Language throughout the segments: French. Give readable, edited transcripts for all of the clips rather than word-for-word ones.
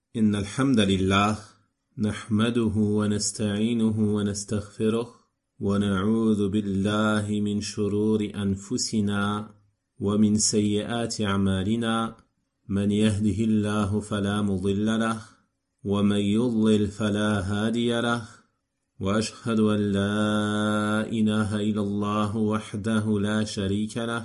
إن الحمد لله نحمده ونستعينه ونستغفره ونعوذ بالله من شرور أنفسنا ومن سيئات أعمالنا من يهده الله فلا مضل له ومن يضلل فلا هادي له وأشهد أن لا إله إلا الله وحده لا شريك له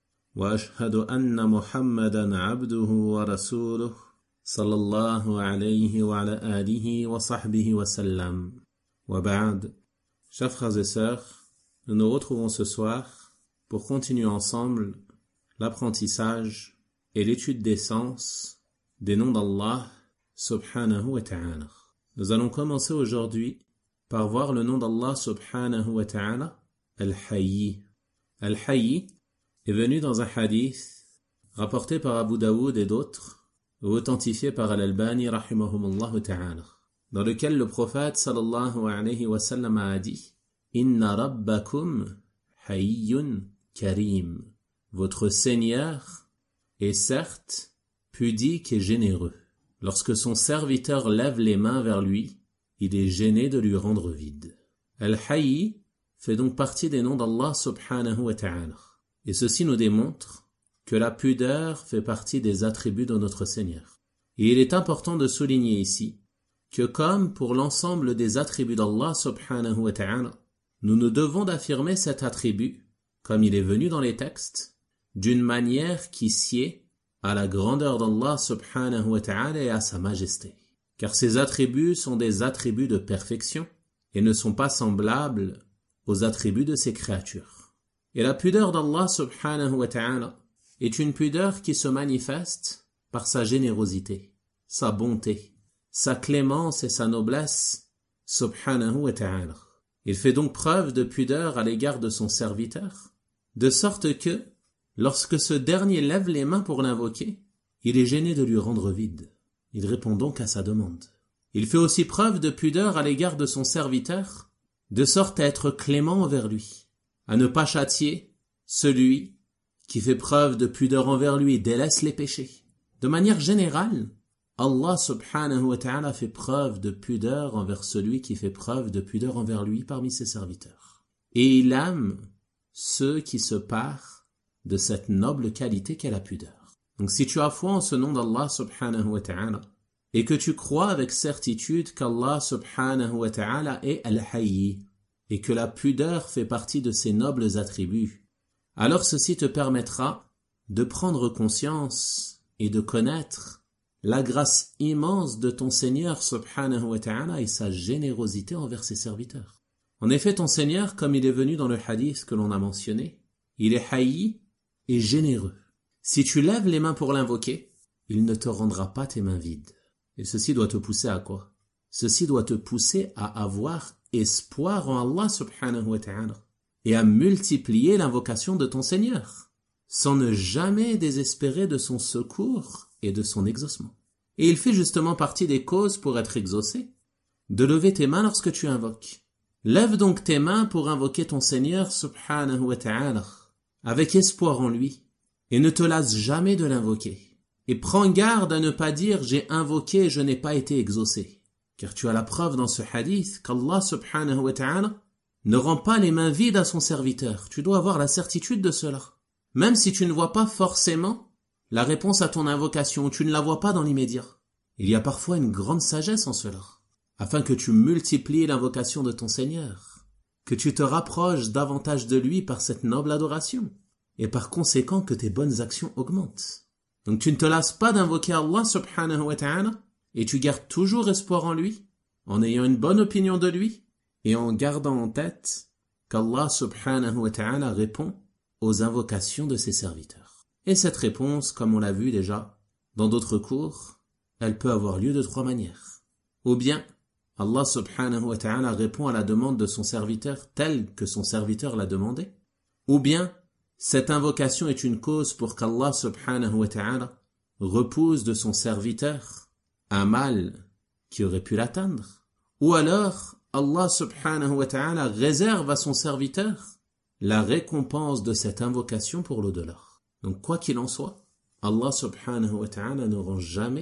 وأشهد أن محمدا عبده ورسوله صلى الله عليه وعلى آله وصحبه وسلم وبعد. Chers frères et sœurs, nous nous retrouvons ce soir pour continuer ensemble l'apprentissage et l'étude des sens des noms d'Allah subhanahu wa ta'ala. Nous allons commencer aujourd'hui par voir le nom d'Allah subhanahu wa ta'ala, Al-Hayy. Al-Hayy est venu dans un hadith rapporté par Abu Daoud et d'autres, authentifié par Al-Albani rahimahumullah ta'ala, dans lequel le prophète sallallahu alayhi wa sallam a dit: Inna rabbakum hayyun karim. Votre Seigneur est certes pudique et généreux. Lorsque son serviteur lève les mains vers lui, il est gêné de lui rendre vide. Al-Hayy fait donc partie des noms d'Allah subhanahu wa ta'ala. Et ceci nous démontre que la pudeur fait partie des attributs de notre Seigneur. Et il est important de souligner ici que comme pour l'ensemble des attributs d'Allah subhanahu wa ta'ala, nous nous devons d'affirmer cet attribut, comme il est venu dans les textes, d'une manière qui sied à la grandeur d'Allah subhanahu wa ta'ala et à sa majesté. Car ces attributs sont des attributs de perfection et ne sont pas semblables aux attributs de ses créatures. Et la pudeur d'Allah subhanahu wa ta'ala est une pudeur qui se manifeste par sa générosité, sa bonté, sa clémence et sa noblesse, subhanahu wa ta'ala. Il fait donc preuve de pudeur à l'égard de son serviteur, de sorte que, lorsque ce dernier lève les mains pour l'invoquer, il est gêné de lui rendre vide. Il répond donc à sa demande. Il fait aussi preuve de pudeur à l'égard de son serviteur, de sorte à être clément envers lui, à ne pas châtier celui qui fait preuve de pudeur envers lui et délaisse les péchés. De manière générale, Allah subhanahu wa ta'ala fait preuve de pudeur envers celui qui fait preuve de pudeur envers lui parmi ses serviteurs. Et il aime ceux qui se parent de cette noble qualité qu'est la pudeur. Donc si tu as foi en ce nom d'Allah subhanahu wa ta'ala et que tu crois avec certitude qu'Allah subhanahu wa ta'ala est Al-Hayy et que la pudeur fait partie de ses nobles attributs, alors ceci te permettra de prendre conscience et de connaître la grâce immense de ton Seigneur subhanahu wa ta'ala et sa générosité envers ses serviteurs. En effet, ton Seigneur, comme il est venu dans le hadith que l'on a mentionné, il est Hayy et généreux. Si tu lèves les mains pour l'invoquer, il ne te rendra pas tes mains vides. Et ceci doit te pousser à quoi? Ceci doit te pousser à avoir espoir en Allah subhanahu wa ta'ala et à multiplier l'invocation de ton Seigneur, sans ne jamais désespérer de son secours et de son exaucement. Et il fait justement partie des causes pour être exaucé, de lever tes mains lorsque tu invoques. Lève donc tes mains pour invoquer ton Seigneur subhanahu wa ta'ala, avec espoir en lui, et ne te lasse jamais de l'invoquer. Et prends garde à ne pas dire « j'ai invoqué et je n'ai pas été exaucé ». Car tu as la preuve dans ce hadith qu'Allah subhanahu wa ta'ala ne rend pas les mains vides à son serviteur. Tu dois avoir la certitude de cela. Même si tu ne vois pas forcément la réponse à ton invocation, tu ne la vois pas dans l'immédiat. Il y a parfois une grande sagesse en cela, afin que tu multiplies l'invocation de ton Seigneur, que tu te rapproches davantage de lui par cette noble adoration, et par conséquent que tes bonnes actions augmentent. Donc tu ne te lasses pas d'invoquer Allah subhanahu wa ta'ala, et tu gardes toujours espoir en lui, en ayant une bonne opinion de lui, et en gardant en tête qu'Allah subhanahu wa ta'ala répond aux invocations de ses serviteurs. Et cette réponse, comme on l'a vu déjà dans d'autres cours, elle peut avoir lieu de trois manières. Ou bien, Allah subhanahu wa ta'ala répond à la demande de son serviteur telle que son serviteur l'a demandé. Ou bien, cette invocation est une cause pour qu'Allah subhanahu wa ta'ala repousse de son serviteur un mal qui aurait pu l'atteindre. Ou alors, Allah subhanahu wa ta'ala réserve à son serviteur la récompense de cette invocation pour l'au-delà. Donc quoi qu'il en soit, Allah subhanahu wa ta'ala ne rend jamais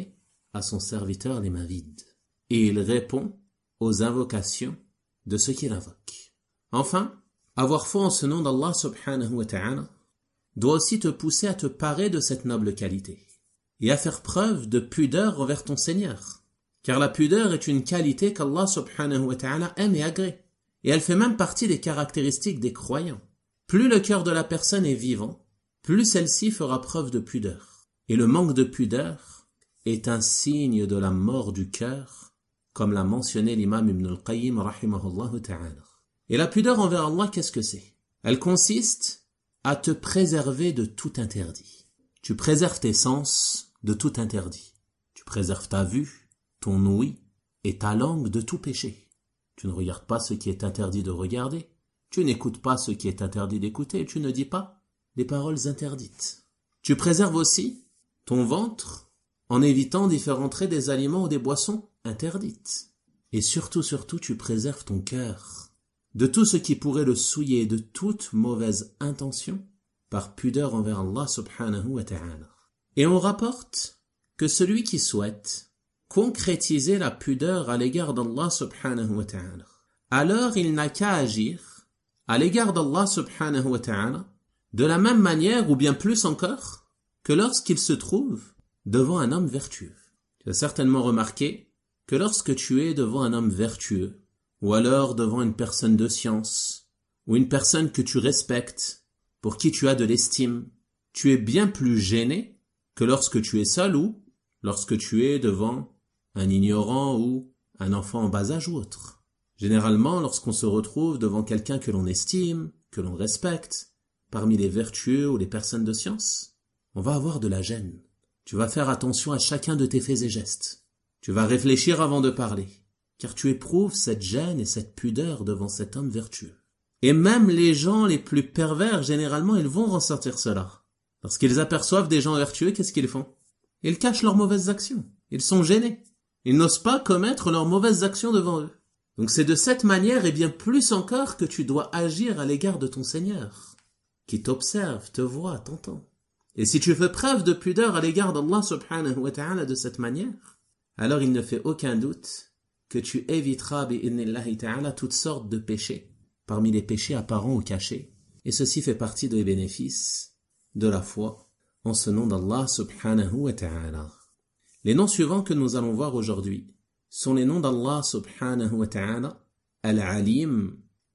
à son serviteur les mains vides. Et il répond aux invocations de ceux qui l'invoquent. Enfin, avoir foi en ce nom d'Allah subhanahu wa ta'ala doit aussi te pousser à te parer de cette noble qualité et à faire preuve de pudeur envers ton Seigneur. Car la pudeur est une qualité qu'Allah subhanahu wa ta'ala aime et agrée. Et elle fait même partie des caractéristiques des croyants. Plus le cœur de la personne est vivant, plus celle-ci fera preuve de pudeur. Et le manque de pudeur est un signe de la mort du cœur, comme l'a mentionné l'imam Ibn al-Qayyim rahimahullah ta'ala. Et la pudeur envers Allah, qu'est-ce que c'est? Elle consiste à te préserver de tout interdit. Tu préserves tes sens de tout interdit. Tu préserves ta vue, ton ouïe et ta langue de tout péché. Tu ne regardes pas ce qui est interdit de regarder. Tu n'écoutes pas ce qui est interdit d'écouter. Tu ne dis pas les paroles interdites. Tu préserves aussi ton ventre en évitant d'y faire entrer des aliments ou des boissons interdites. Et surtout, tu préserves ton cœur de tout ce qui pourrait le souiller, de toute mauvaise intention, par pudeur envers Allah subhanahu wa ta'ala. Et on rapporte que celui qui souhaite concrétiser la pudeur à l'égard d'Allah subhanahu wa ta'ala, alors il n'a qu'à agir à l'égard d'Allah subhanahu wa ta'ala de la même manière ou bien plus encore que lorsqu'il se trouve devant un homme vertueux. Tu as certainement remarqué que lorsque tu es devant un homme vertueux, ou alors devant une personne de science, ou une personne que tu respectes, pour qui tu as de l'estime, tu es bien plus gêné que lorsque tu es seul ou lorsque tu es devant un ignorant ou un enfant en bas âge ou autre. Généralement, lorsqu'on se retrouve devant quelqu'un que l'on estime, que l'on respecte, parmi les vertueux ou les personnes de science, on va avoir de la gêne. Tu vas faire attention à chacun de tes faits et gestes. Tu vas réfléchir avant de parler, car tu éprouves cette gêne et cette pudeur devant cet homme vertueux. Et même les gens les plus pervers, généralement, ils vont ressentir cela. Lorsqu'ils aperçoivent des gens vertueux, qu'est-ce qu'ils font? Ils cachent leurs mauvaises actions. Ils sont gênés. Ils n'osent pas commettre leurs mauvaises actions devant eux. Donc c'est de cette manière, et bien plus encore, que tu dois agir à l'égard de ton Seigneur, qui t'observe, te voit, t'entend. Et si tu fais preuve de pudeur à l'égard d'Allah subhanahu wa ta'ala de cette manière, alors il ne fait aucun doute que tu éviteras bi'idhnillahi ta'ala toutes sortes de péchés, parmi les péchés apparents ou cachés. Et ceci fait partie des bénéfices de la foi en ce nom d'Allah subhanahu wa ta'ala. Les noms suivants que nous allons voir aujourd'hui sont les noms d'Allah subhanahu wa ta'ala, Al-Alim,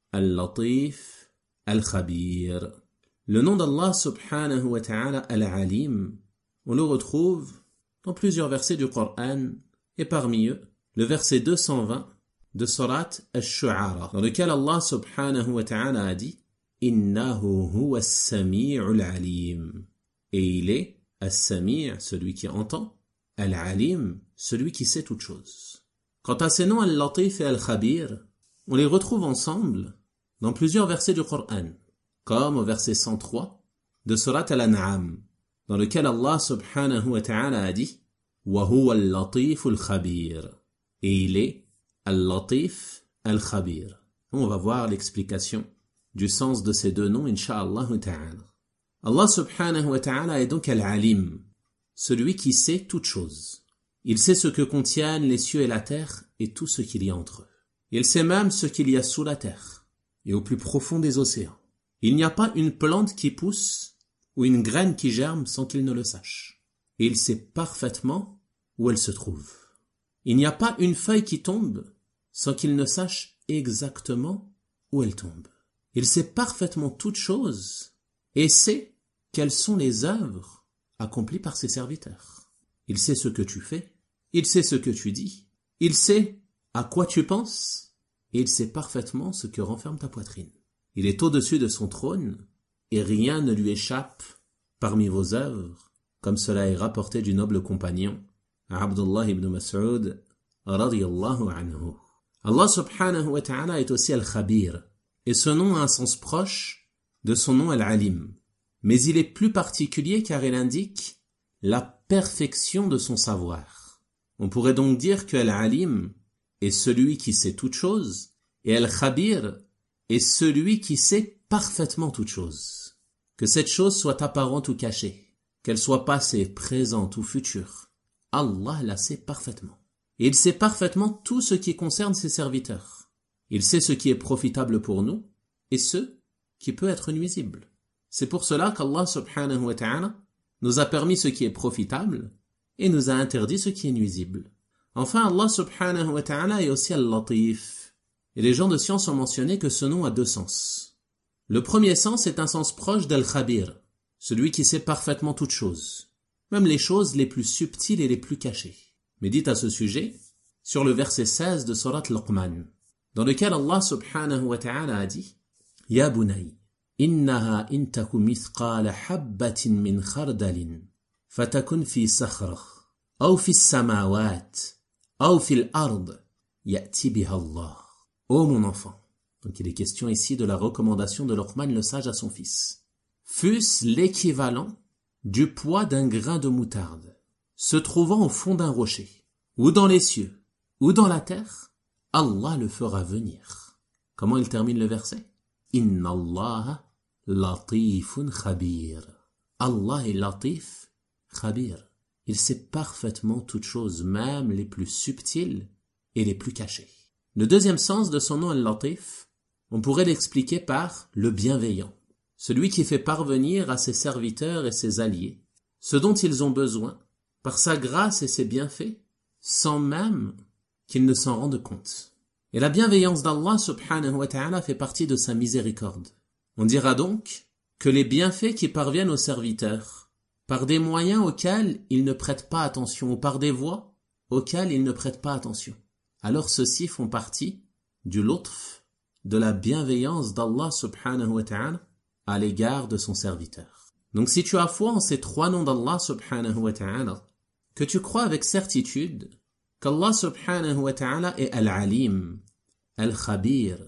Al-Latif, Al-Khabir. Le nom d'Allah subhanahu wa ta'ala, Al-Alim, on le retrouve dans plusieurs versets du Coran, et parmi eux, le verset 220 de Surat Ash-Shu'ara, dans lequel Allah subhanahu wa ta'ala a dit « Innahu huwa as-sami'ul alim » et il est As-Sami', celui qui entend, Al-Alim, celui qui sait toutes choses. Quant à ces noms Al-Latif et Al-Khabir, on les retrouve ensemble dans plusieurs versets du Coran, comme au verset 103 de Surat Al-An'am, dans lequel Allah subhanahu wa ta'ala a dit « Wa huwa al-Latif al-Khabir » et il est Al-Latif Al-Khabir. On va voir l'explication du sens de ces deux noms, incha'Allah ta'ala. Allah subhanahu wa ta'ala est donc Al-Alim, celui qui sait toutes choses. Il sait ce que contiennent les cieux et la terre et tout ce qu'il y a entre eux. Il sait même ce qu'il y a sous la terre et au plus profond des océans. Il n'y a pas une plante qui pousse ou une graine qui germe sans qu'il ne le sache. Et il sait parfaitement où elle se trouve. Il n'y a pas une feuille qui tombe sans qu'il ne sache exactement où elle tombe. Il sait parfaitement toutes choses et sait quelles sont les œuvres accomplies par ses serviteurs. Il sait ce que tu fais, il sait ce que tu dis, il sait à quoi tu penses et il sait parfaitement ce que renferme ta poitrine. Il est au-dessus de son trône et rien ne lui échappe parmi vos œuvres, comme cela est rapporté du noble compagnon Abdullah ibn Mas'ud radiyallahu anhu. Allah subhanahu wa ta'ala est aussi Al-Khabir et ce nom a un sens proche de son nom Al-Alim. Mais il est plus particulier car il indique la perfection de son savoir. On pourrait donc dire que Al-Alim est celui qui sait toutes choses et Al-Khabir est celui qui sait parfaitement toutes choses. Que cette chose soit apparente ou cachée, qu'elle soit passée, présente ou future, Allah la sait parfaitement. Et il sait parfaitement tout ce qui concerne ses serviteurs. Il sait ce qui est profitable pour nous et ce qui peut être nuisible. C'est pour cela qu'Allah subhanahu wa ta'ala nous a permis ce qui est profitable et nous a interdit ce qui est nuisible. Enfin, Allah subhanahu wa ta'ala est aussi Al-Latif. Et les gens de science ont mentionné que ce nom a deux sens. Le premier sens est un sens proche d'Al-Khabir, celui qui sait parfaitement toutes choses, même les choses les plus subtiles et les plus cachées. Médite à ce sujet sur le verset 16 de Surat Luqman, dans lequel Allah subhanahu wa ta'ala a dit « Ya bunay, innaha intaku mithqala habbatin min khardalin, fatakun fi sakhrah, aw fi samawat, aw fil ard, ya'ti biha Allah. » Ô mon enfant. Donc il est question ici de la recommandation de Luqman le sage à son fils. Fût-ce l'équivalent du poids d'un grain de moutarde, se trouvant au fond d'un rocher, ou dans les cieux, ou dans la terre, Allah le fera venir. Comment il termine le verset? Inna Allah latifun khabir. Allah est latif, khabir. Il sait parfaitement toutes choses, même les plus subtiles et les plus cachées. Le deuxième sens de son nom Al-Latif, on pourrait l'expliquer par le bienveillant, celui qui fait parvenir à ses serviteurs et ses alliés ce dont ils ont besoin par sa grâce et ses bienfaits, sans même qu'ils ne s'en rendent compte. Et la bienveillance d'Allah subhanahu wa ta'ala fait partie de sa miséricorde. On dira donc que les bienfaits qui parviennent aux serviteurs par des moyens auxquels ils ne prêtent pas attention ou par des voies auxquelles ils ne prêtent pas attention, alors ceux-ci font partie du lutf, de la bienveillance d'Allah subhanahu wa ta'ala à l'égard de son serviteur. Donc si tu as foi en ces trois noms d'Allah subhanahu wa ta'ala, que tu crois avec certitude qu'Allah subhanahu wa ta'ala est Al-Alim, Al-Khabir,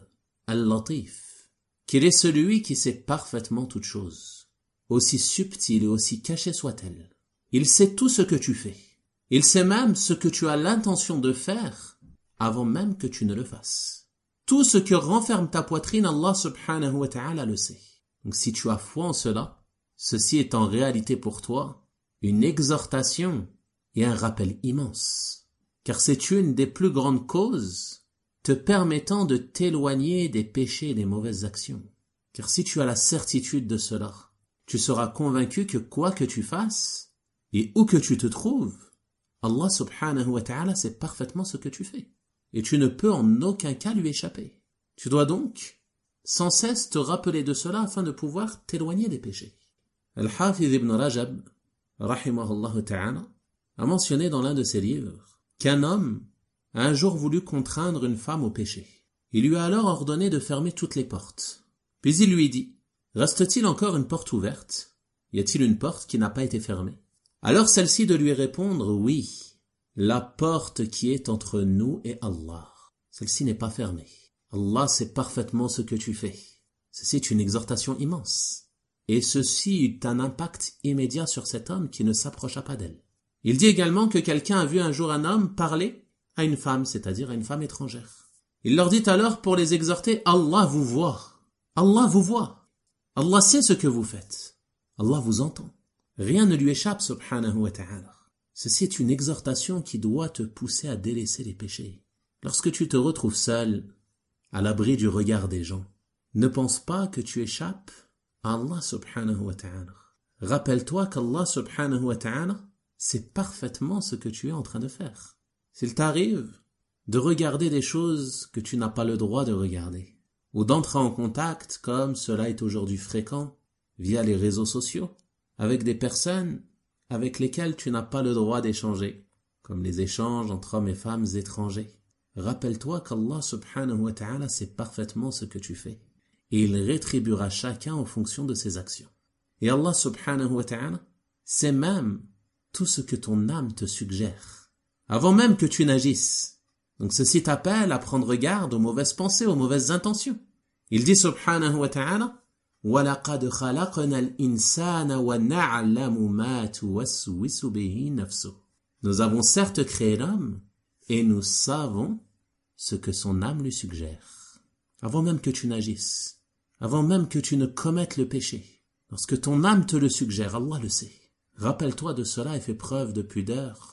Al-Latif, qu'il est celui qui sait parfaitement toutes choses, aussi subtile et aussi cachée soit-elle. Il sait tout ce que tu fais. Il sait même ce que tu as l'intention de faire avant même que tu ne le fasses. Tout ce que renferme ta poitrine, Allah subhanahu wa ta'ala le sait. Donc si tu as foi en cela, ceci est en réalité pour toi une exhortation et un rappel immense. Car c'est une des plus grandes causes te permettant de t'éloigner des péchés et des mauvaises actions. Car si tu as la certitude de cela, tu seras convaincu que quoi que tu fasses et où que tu te trouves, Allah subhanahu wa ta'ala sait parfaitement ce que tu fais. Et tu ne peux en aucun cas lui échapper. Tu dois donc sans cesse te rappeler de cela afin de pouvoir t'éloigner des péchés. Al-Hafiz ibn Rajab, rahimahullah ta'ala, a mentionné dans l'un de ses livres qu'un homme a un jour voulu contraindre une femme au péché. Il lui a alors ordonné de fermer toutes les portes. Puis il lui dit, reste-t-il encore une porte ouverte? Y a-t-il une porte qui n'a pas été fermée? Alors celle-ci de lui répondre, oui. La porte qui est entre nous et Allah. Celle-ci n'est pas fermée. Allah sait parfaitement ce que tu fais. Ceci est une exhortation immense. Et ceci eut un impact immédiat sur cet homme qui ne s'approcha pas d'elle. Il dit également que quelqu'un a vu un jour un homme parler à une femme, c'est-à-dire à une femme étrangère. Il leur dit alors pour les exhorter, Allah vous voit. Allah vous voit. Allah sait ce que vous faites. Allah vous entend. Rien ne lui échappe, subhanahu wa ta'ala. Ceci est une exhortation qui doit te pousser à délaisser les péchés. Lorsque tu te retrouves seul, à l'abri du regard des gens, ne pense pas que tu échappes à Allah subhanahu wa ta'ala. Rappelle-toi qu'Allah subhanahu wa ta'ala sait parfaitement ce que tu es en train de faire. S'il t'arrive de regarder des choses que tu n'as pas le droit de regarder, ou d'entrer en contact, comme cela est aujourd'hui fréquent, via les réseaux sociaux, avec des personnes avec lesquelles tu n'as pas le droit d'échanger, comme les échanges entre hommes et femmes étrangers. Rappelle-toi qu'Allah subhanahu wa ta'ala sait parfaitement ce que tu fais, et il rétribuera chacun en fonction de ses actions. Et Allah subhanahu wa ta'ala sait même tout ce que ton âme te suggère, avant même que tu n'agisses. Donc ceci t'appelle à prendre garde aux mauvaises pensées, aux mauvaises intentions. Il dit subhanahu wa ta'ala, وَلَقَدْ خَلَقْنَا الْإِنسَانَ وَنَعْلَمُ مَا تُوَسْوِسُ بِهِ نَفْسُهُ. Nous avons certes créé l'homme, et nous savons ce que son âme lui suggère. Avant même que tu n'agisses, avant même que tu ne commettes le péché, lorsque ton âme te le suggère, Allah le sait. Rappelle-toi de cela et fais preuve de pudeur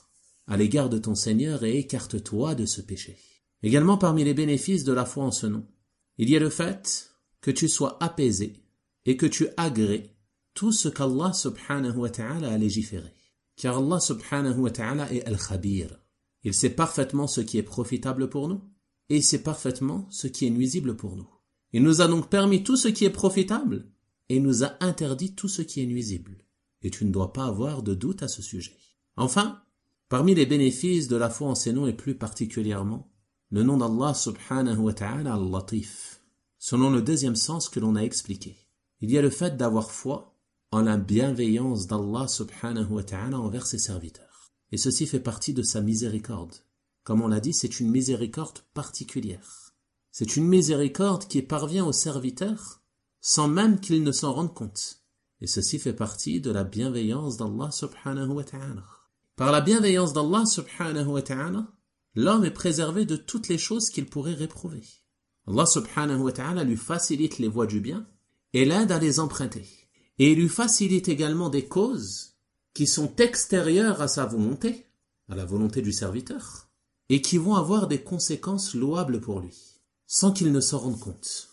à l'égard de ton Seigneur et écarte-toi de ce péché. Également parmi les bénéfices de la foi en ce nom, il y a le fait que tu sois apaisé et que tu agrées tout ce qu'Allah subhanahu wa ta'ala a légiféré. Car Allah subhanahu wa ta'ala est Al-Khabir. Il sait parfaitement ce qui est profitable pour nous et il sait parfaitement ce qui est nuisible pour nous. Il nous a donc permis tout ce qui est profitable et il nous a interdit tout ce qui est nuisible. Et tu ne dois pas avoir de doute à ce sujet. Enfin, parmi les bénéfices de la foi en ces noms et plus particulièrement, le nom d'Allah subhanahu wa ta'ala Al-Latif, selon le deuxième sens que l'on a expliqué. Il y a le fait d'avoir foi en la bienveillance d'Allah subhanahu wa ta'ala envers ses serviteurs. Et ceci fait partie de sa miséricorde. Comme on l'a dit, c'est une miséricorde particulière. C'est une miséricorde qui parvient aux serviteurs sans même qu'ils ne s'en rendent compte. Et ceci fait partie de la bienveillance d'Allah subhanahu wa ta'ala. Par la bienveillance d'Allah subhanahu wa ta'ala, l'homme est préservé de toutes les choses qu'il pourrait réprouver. Allah subhanahu wa ta'ala lui facilite les voies du bien et l'aide à les emprunter. Et il lui facilite également des causes qui sont extérieures à sa volonté, à la volonté du serviteur, et qui vont avoir des conséquences louables pour lui, sans qu'il ne s'en rende compte.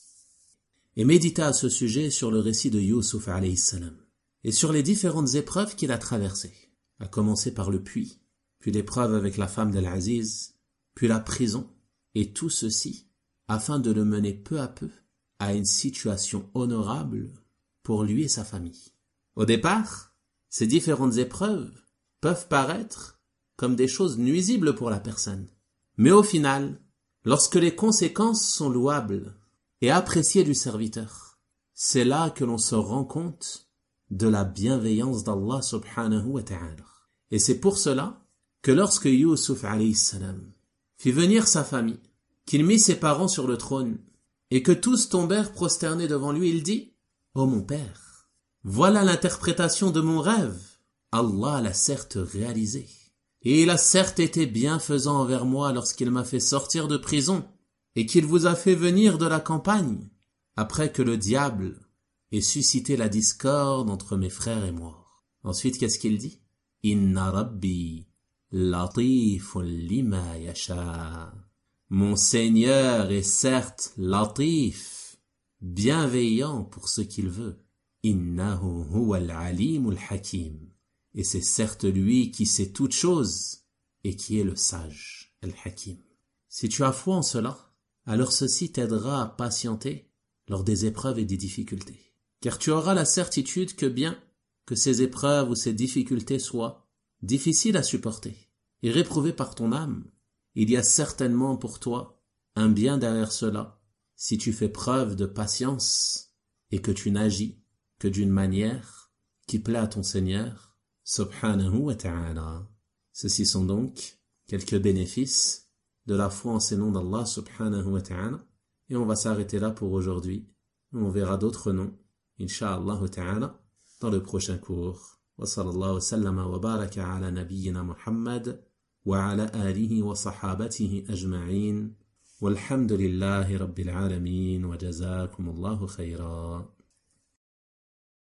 Et méditez à ce sujet sur le récit de Youssouf alayhi salam, et sur les différentes épreuves qu'il a traversées, à commencer par le puits, puis l'épreuve avec la femme d'Al-Aziz, puis la prison, et tout ceci afin de le mener peu à peu à une situation honorable pour lui et sa famille. Au départ, ces différentes épreuves peuvent paraître comme des choses nuisibles pour la personne. Mais au final, lorsque les conséquences sont louables et appréciées du serviteur, c'est là que l'on se rend compte de la bienveillance d'Allah subhanahu wa ta'ala. Et c'est pour cela que lorsque Youssouf alayhi salam fit venir sa famille, qu'il mit ses parents sur le trône, et que tous tombèrent prosternés devant lui, il dit: « Ô mon père, voilà l'interprétation de mon rêve. Allah l'a certes réalisé, et il a certes été bienfaisant envers moi lorsqu'il m'a fait sortir de prison, et qu'il vous a fait venir de la campagne, après que le diable ait suscité la discorde entre mes frères et moi. » Ensuite, qu'est-ce qu'il dit? « Inna Rabbi latifun lima yasha. » Mon Seigneur est certes latif, bienveillant pour ce qu'il veut. Innahu huwal alimul hakim. Et c'est certes lui qui sait toutes choses et qui est le sage, al-hakim. Si tu as foi en cela, alors ceci t'aidera à patienter lors des épreuves et des difficultés. Car tu auras la certitude que bien que ces épreuves ou ces difficultés soient difficiles à supporter et réprouvées par ton âme, il y a certainement pour toi un bien derrière cela si tu fais preuve de patience et que tu n'agis que d'une manière qui plaît à ton Seigneur subhanahu wa ta'ala. Ceci sont donc quelques bénéfices de la foi en ces noms d'Allah subhanahu wa ta'ala, et on va s'arrêter là pour aujourd'hui. On verra d'autres noms insha'Allah ta'ala dans le prochain cours. Wa sallallahu sallama wa baraka ala nabiyyina Muhammad وعلى آله وصحابته أجمعين والحمد لله رب العالمين وجزاكم الله خيرا.